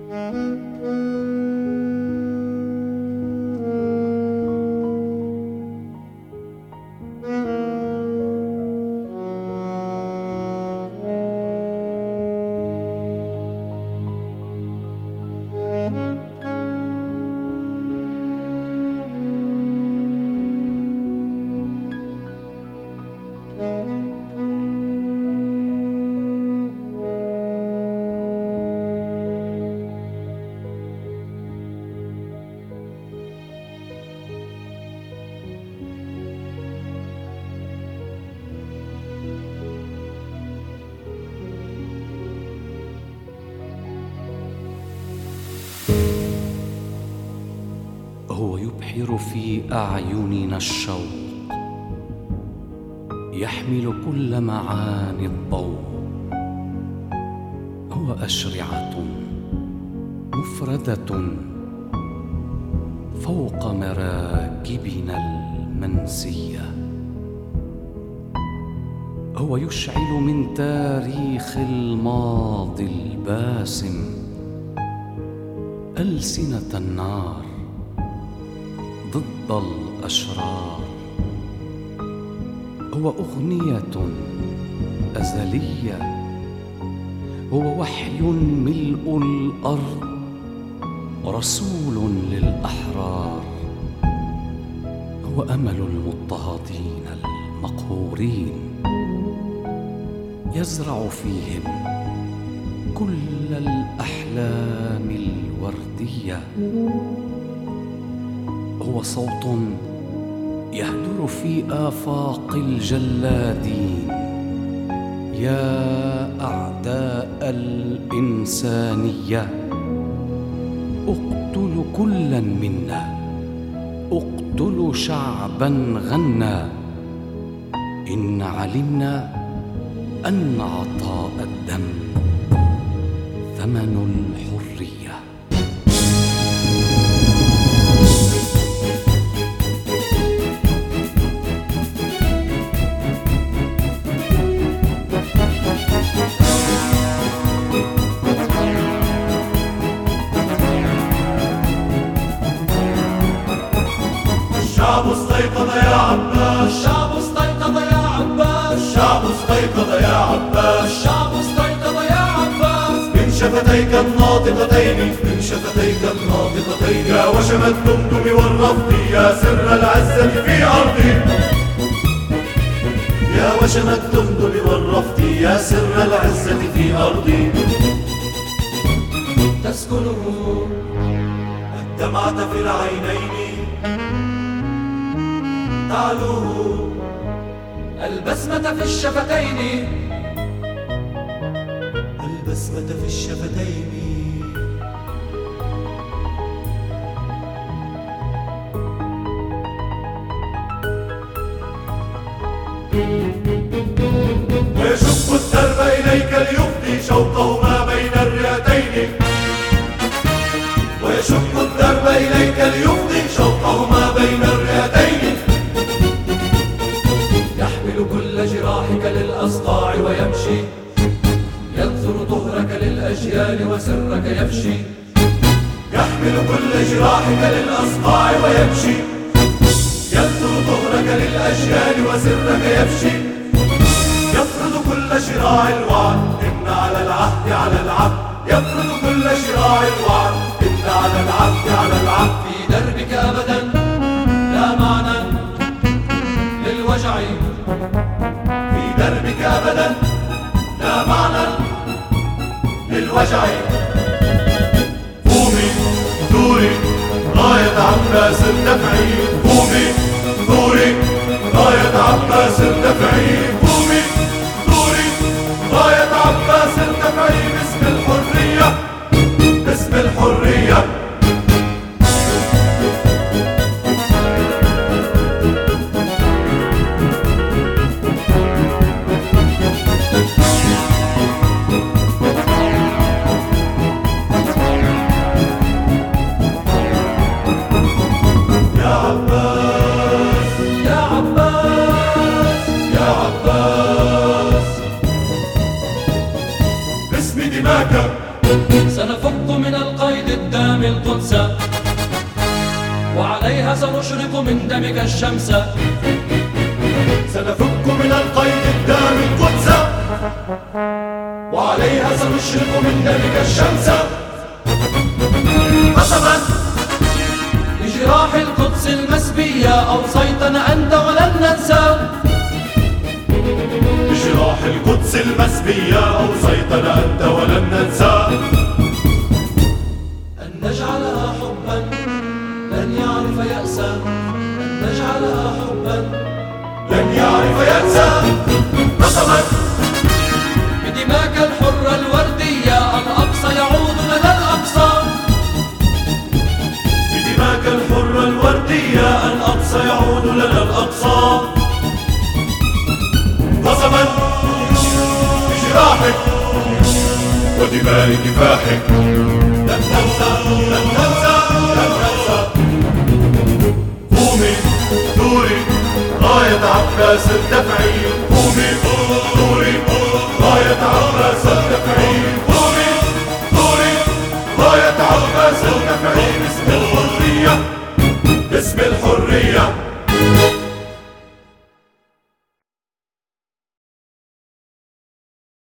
هو يبحر في أعيننا الشوق، يحمل كل معاني الضوء. هو أشرعة مفردة فوق مراكبنا المنسية. هو يشعل من تاريخ الماضي الباسم ألسنة النار ضد الأشرار. هو أغنية أزلية، هو وحي ملء الأرض، رسول للأحرار. هو أمل المضطهدين المقهورين، يزرع فيهم كل الأحلام الوردية. هو صوت يهدر في آفاق الجلادين. يا أعداء الإنسانية، اقتلوا كلا منا، اقتلوا شعبا غنى، إن علمنا أن عطاء الدم ثمن الحرية. الشعب استيقظ يا عباس، الشعب استيقظ يا عباس، الشعب استيقظ يا عباس، الشعب استيقظ يا عباس. من شفتيك الناطقتين، من شفتيك الناطقتين، يا وشم الدمدم والرفض، يا سر العزة في أرضي. يا وشم الدمدم والرفض، يا سر العزة في أرضي. تسكنه الدمعة في العينين، تعلوه البسمة في الشفتين، البسمة في الشفتين. ويشق الدرب إليك ليفضي شوقه ما بين الرئتين، ويشق الدرب إليك ليفضي شوقه ما بين الرئتين. يحمل كل جراحك للأصقاع ويمشي، ينثر طهرك للأجيال وسرك يفشي. يحمل كل جراحك للأصقاع ويمشي، ينثر طهرك للأجيال وسرك يفشي. يفرض كل شراع الوعد، إن على العهد على العبد. يفرض كل شراع الوعد، إن على العهد على العبد. في دربك أبدا لا معنى للوجع، في دربك أبدا لا معنى للوجع. قومي ثوري راية عباس ارتفعي، قومي ثوري راية عباس ارتفعي، قومي ثوري راية عباس ارتفعي. باسم الحرية، باسم الحرية. سنفك من القيد الدامي القدس، وعليها سنشرق من دمك الشمس. سنفك من القيد الدامي القدس، وعليها سنشرق من دمك الشمس. قسما بجراح القدس المسبية أوصيتنا أنت ولن ننسى. بجراح القدس المسبية أوصيتنا أنت ولن ننسى. أن نجعلها حبا لن يعرف يأسا، أن نجعلها حبا لن يعرف يأسا. قسما بدماك الحرة الوردية الأقصى يعود لنا الأقصى. بدماك الحرة الوردية الأقصى يعود لنا الأقصى. قسما بجراحك ودماء كفاحك لن ننسى لن ننسى لن ننسى. قومي ثوري راية عباس الدفعي، قومي ثوري راية عباس